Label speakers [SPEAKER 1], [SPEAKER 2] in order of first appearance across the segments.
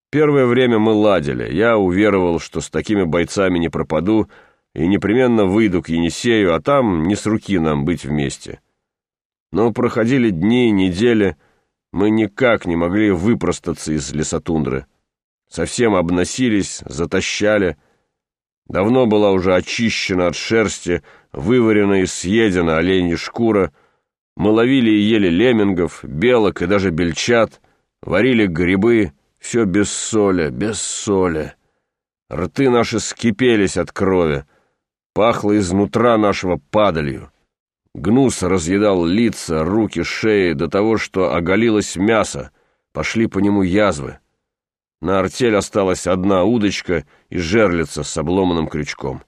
[SPEAKER 1] Первое время мы ладили. Я уверовал, что с такими бойцами не пропаду и непременно выйду к Енисею, а там не с руки нам быть вместе. Но проходили дни, недели, мы никак не могли выпростаться из лесотундры. Совсем обносились, затощали. Давно была уже очищена от шерсти, выварена и съедена оленья шкура. Мы ловили и ели леммингов, белок и даже бельчат, варили грибы, все без соли, без соли. Рты наши скипелись от крови, пахло изнутра нашего падалью. Гнус разъедал лица, руки, шеи до того, что оголилось мясо, пошли по нему язвы. На артель осталась одна удочка и жерлица с обломанным крючком.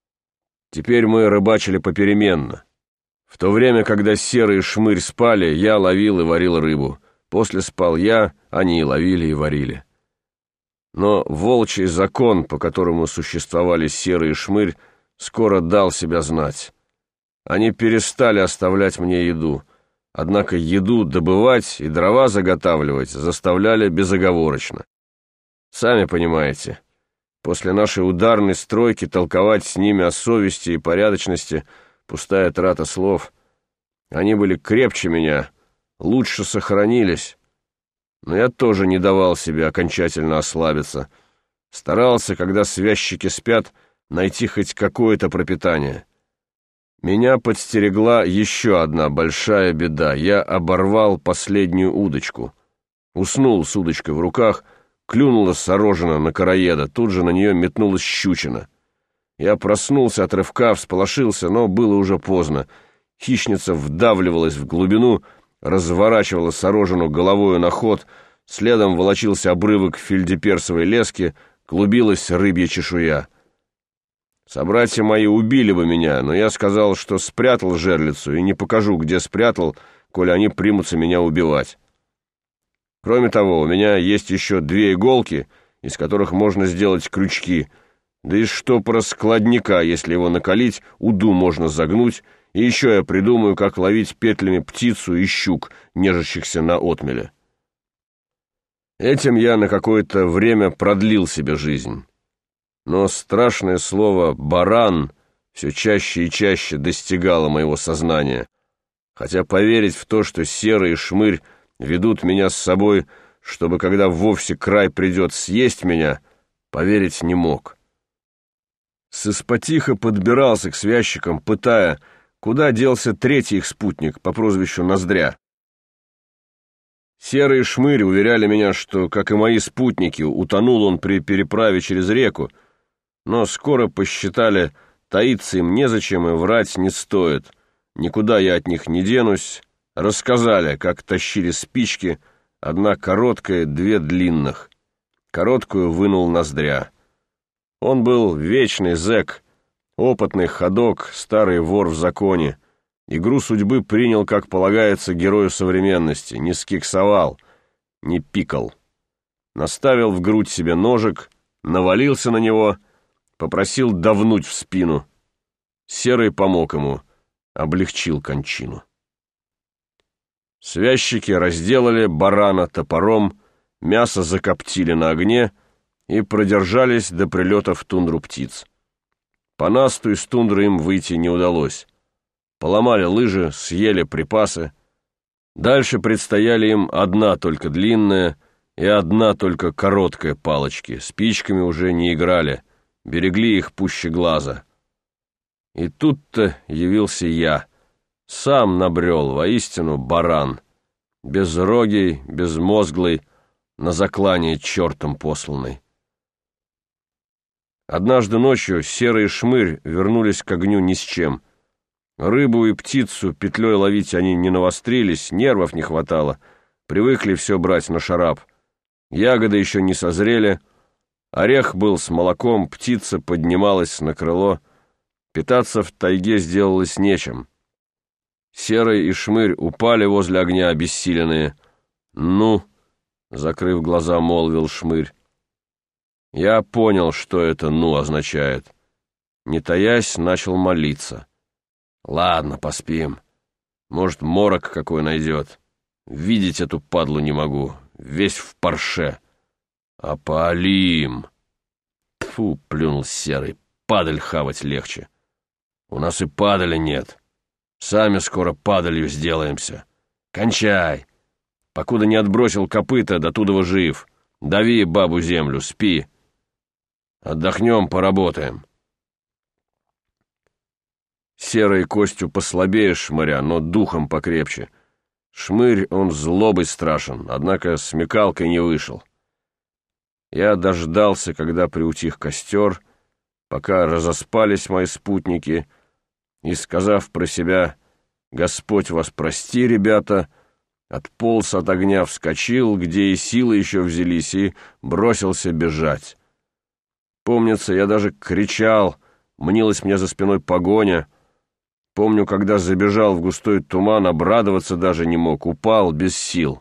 [SPEAKER 1] Теперь мы рыбачили попеременно. В то время, когда Серый и Шмырь спали, я ловил и варил рыбу. После спал я, они и ловили, и варили. Но волчий закон, по которому существовали Серый и Шмырь, скоро дал себя знать. Они перестали оставлять мне еду, однако еду добывать и дрова заготавливать заставляли безоговорочно. Сами понимаете, после нашей ударной стройки толковать с ними о совести и порядочности — пустая трата слов. Они были крепче меня, лучше сохранились. Но я тоже не давал себе окончательно ослабиться. Старался, когда связчики спят, найти хоть какое-то пропитание. Меня подстерегла еще одна большая беда. Я оборвал последнюю удочку. Уснул с удочкой в руках, клюнула сорожина на короеда, тут же на нее метнулась щучина. Я проснулся от рывка, всполошился, но было уже поздно. Хищница вдавливалась в глубину, разворачивала сорожину головою на ход, следом волочился обрывок фельдеперсовой лески, клубилась рыбья чешуя. Собратья мои убили бы меня, но я сказал, что спрятал жерлицу и не покажу, где спрятал, коли они примутся меня убивать. Кроме того, у меня есть еще 2 иголки, из которых можно сделать крючки, да и штопора складника, если его накалить, уду можно загнуть, и еще я придумаю, как ловить петлями птицу и щук, нежащихся на отмеле. Этим я на какое-то время продлил себе жизнь. Но страшное слово «баран» все чаще и чаще достигало моего сознания, хотя поверить в то, что Серый и Шмырь ведут меня с собой, чтобы, когда вовсе край придет, съесть меня, поверить не мог. Сыспотиха подбирался к связчикам, пытая, куда делся 3-й их спутник по прозвищу Ноздря. Серый и Шмырь уверяли меня, что, как и мои спутники, утонул он при переправе через реку, но скоро посчитали, таиться им незачем и врать не стоит. Никуда я от них не денусь. Рассказали, как тащили спички, 1 короткая, 2 длинных. Короткую вынул Ноздря. Он был вечный зэк, опытный ходок, старый вор в законе. Игру судьбы принял, как полагается, герою современности, не скиксовал, не пикал. Наставил в грудь себе ножик, навалился на него, попросил давнуть в спину. Серый помог ему, облегчил кончину. Связчики разделали барана топором, мясо закоптили на огне и продержались до прилета в тундру птиц. По насту из тундры им выйти не удалось. Поломали лыжи, съели припасы. Дальше предстояли им 1 только длинная и 1 только короткая палочки. Спичками уже не играли, берегли их пуще глаза. И тут-то явился я. Сам набрел, воистину, баран. Безрогий, безмозглый, на заклание чертом посланный. Однажды ночью Серый и Шмырь вернулись к огню ни с чем. Рыбу и птицу петлей ловить они не навострились, нервов не хватало, привыкли все брать на шарап. Ягоды еще не созрели, орех был с молоком, птица поднималась на крыло. Питаться в тайге сделалось нечем. Серый и Шмырь упали возле огня обессиленные. «Ну», — закрыв глаза, молвил Шмырь. Я понял, что это «ну» означает. Не таясь, начал молиться. «Ладно, поспим. Может, морок какой найдет. Видеть эту падлу не могу, весь в парше. «Опалим!» Тьфу, плюнул Серый, падаль хавать легче. «У нас и падали нет. Сами скоро падалью сделаемся. Кончай! Покуда не отбросил копыта, до тудова жив. Дави бабу землю, спи. Отдохнем, поработаем». Серый Костю послабее шмыря, но духом покрепче. Шмырь он злобой страшен, однако смекалкой не вышел. Я дождался, когда приутих костер, пока разоспались мои спутники, и, сказав про себя «Господь вас прости, ребята», отполз от огня, вскочил, где и силы еще взялись, и бросился бежать. Помнится, я даже кричал, мнилась мне за спиной погоня. Помню, когда забежал в густой туман, обрадоваться даже не мог, упал без сил.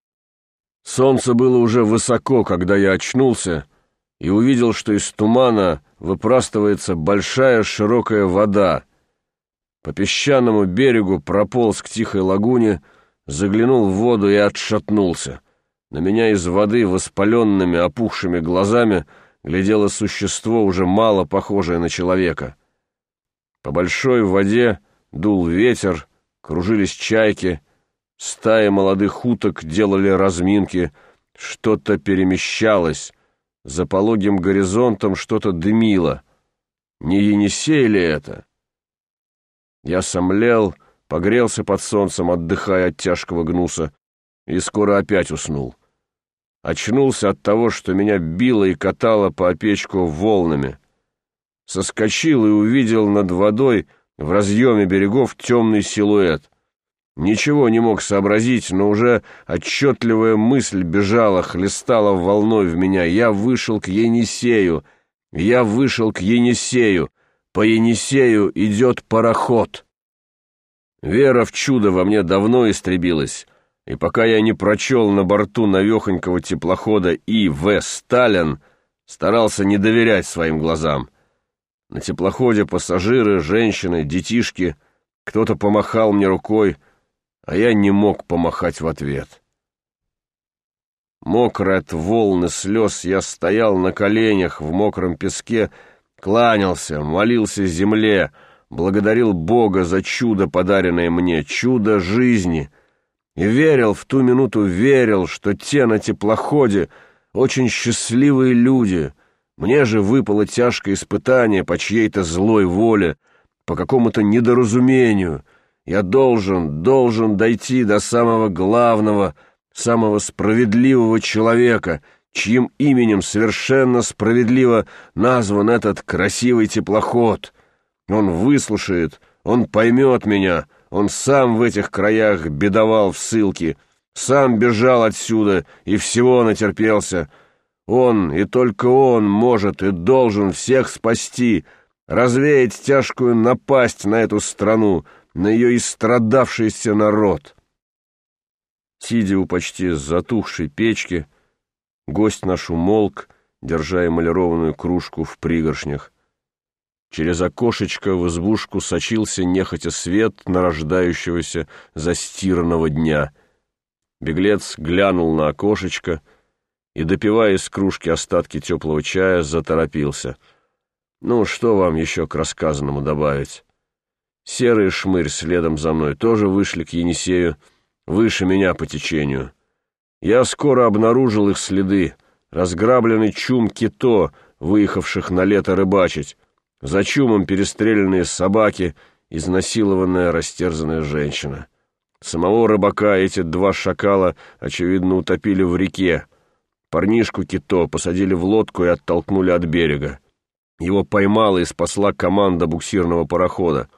[SPEAKER 1] Солнце было уже высоко, когда я очнулся и увидел, что из тумана выпрастывается большая широкая вода. По песчаному берегу прополз к тихой лагуне, заглянул в воду и отшатнулся. На меня из воды воспаленными, опухшими глазами глядело существо, уже мало похожее на человека. По большой воде дул ветер, кружились чайки, стаи молодых уток делали разминки, что-то перемещалось, за пологим горизонтом что-то дымило. Не Енисей ли это? Я сомлел, погрелся под солнцем, отдыхая от тяжкого гнуса, и скоро опять уснул. Очнулся от того, что меня било и катало по опечку волнами. Соскочил и увидел над водой в разъеме берегов темный силуэт. Ничего не мог сообразить, но уже отчетливая мысль бежала, хлестала волной в меня. Я вышел к Енисею, я вышел к Енисею. По Енисею идет пароход. Вера в чудо во мне давно истребилась, и пока я не прочел на борту навехонького теплохода И.В. Сталин, старался не доверять своим глазам. На теплоходе пассажиры, женщины, детишки, кто-то помахал мне рукой, а я не мог помахать в ответ. Мокрый от волн и слез, я стоял на коленях в мокром песке, кланялся, молился земле, благодарил Бога за чудо, подаренное мне, чудо жизни, и верил, в ту минуту верил, что те на теплоходе очень счастливые люди. Мне же выпало тяжкое испытание по чьей-то злой воле, по какому-то недоразумению. Я должен дойти до самого главного, самого справедливого человека, чьим именем совершенно справедливо назван этот красивый теплоход. Он выслушает, он поймет меня, он сам в этих краях бедовал в ссылке, сам бежал отсюда и всего натерпелся. Он, и только он, может и должен всех спасти, развеять тяжкую напасть на эту страну, на ее истрадавшийся народ. Сидя у почти затухшей печки, гость наш умолк, держа эмалированную кружку в пригоршнях. Через окошечко в избушку сочился нехотя свет нарождающегося застиранного дня. Беглец глянул на окошечко и, допивая из кружки остатки теплого чая, заторопился. «Ну, что вам еще к рассказанному добавить?» Серый и Шмырь следом за мной тоже вышли к Енисею, выше меня по течению. Я скоро обнаружил их следы, разграбленный чум кито, выехавших на лето рыбачить, за чумом перестрелянные собаки, изнасилованная растерзанная женщина. Самого рыбака эти два шакала, очевидно, утопили в реке. Парнишку кито посадили в лодку и оттолкнули от берега. Его поймала и спасла команда буксирного парохода.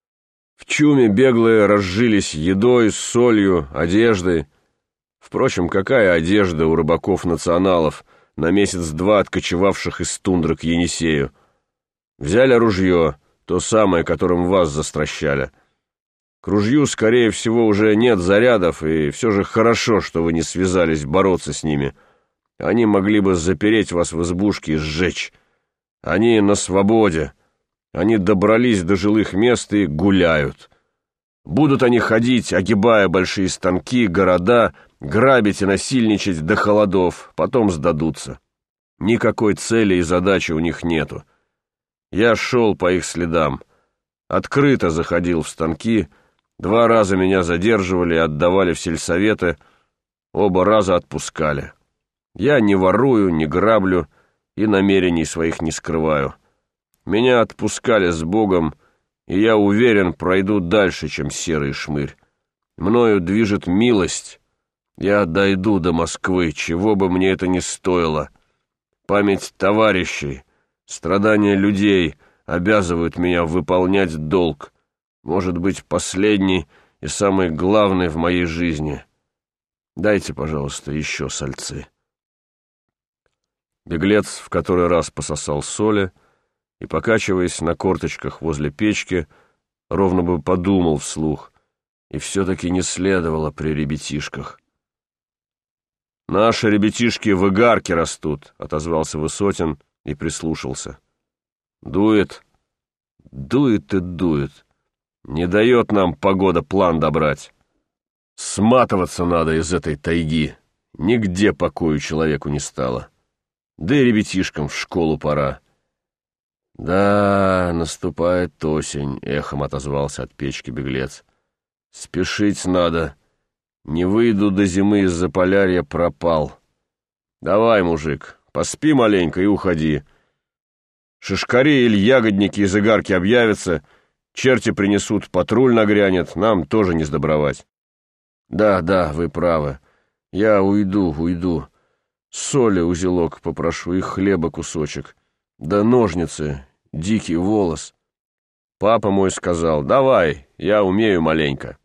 [SPEAKER 1] В чуме беглые разжились едой, солью, одеждой. Впрочем, какая одежда у рыбаков-националов, на месяц-два откочевавших из тундры к Енисею? Взяли ружье, то самое, которым вас застращали. К ружью, скорее всего, уже нет зарядов, и все же хорошо, что вы не связались бороться с ними. Они могли бы запереть вас в избушке и сжечь. Они на свободе. Они добрались до жилых мест и гуляют. Будут они ходить, огибая большие станки, города, грабить и насильничать до холодов, потом сдадутся. Никакой цели и задачи у них нету. Я шел по их следам. Открыто заходил в станки, 2 раза меня задерживали и отдавали в сельсоветы, оба раза отпускали. Я не ворую, не граблю и намерений своих не скрываю. Меня отпускали с Богом, и я уверен, пройду дальше, чем серый шмырь. Мною движет милость. Я дойду до Москвы, чего бы мне это ни стоило. Память товарищей, страдания людей обязывают меня выполнять долг, может быть, последний и самый главный в моей жизни. Дайте, пожалуйста, еще сальцы. Беглец в который раз пососал соли и, покачиваясь на корточках возле печки, ровно бы подумал вслух, и все-таки не следовало при ребятишках. «Наши ребятишки в игарке растут», — отозвался Высотин и прислушался. «Дует, дует и дует. Не дает нам погода план добрать. Сматываться надо из этой тайги. Нигде покою человеку не стало. Да и ребятишкам в школу пора». «Да, наступает осень», — эхом отозвался от печки беглец. «Спешить надо. Не выйду до зимы из-за полярья, пропал. Давай, мужик, поспи маленько и уходи. Шишкари или ягодники из игарки объявятся, черти принесут, патруль нагрянет, нам тоже не сдобровать». «Да, вы правы. Я уйду. Соли узелок попрошу и хлеба кусочек. Да ножницы, дикий волос. Папа мой сказал: давай, я умею маленько».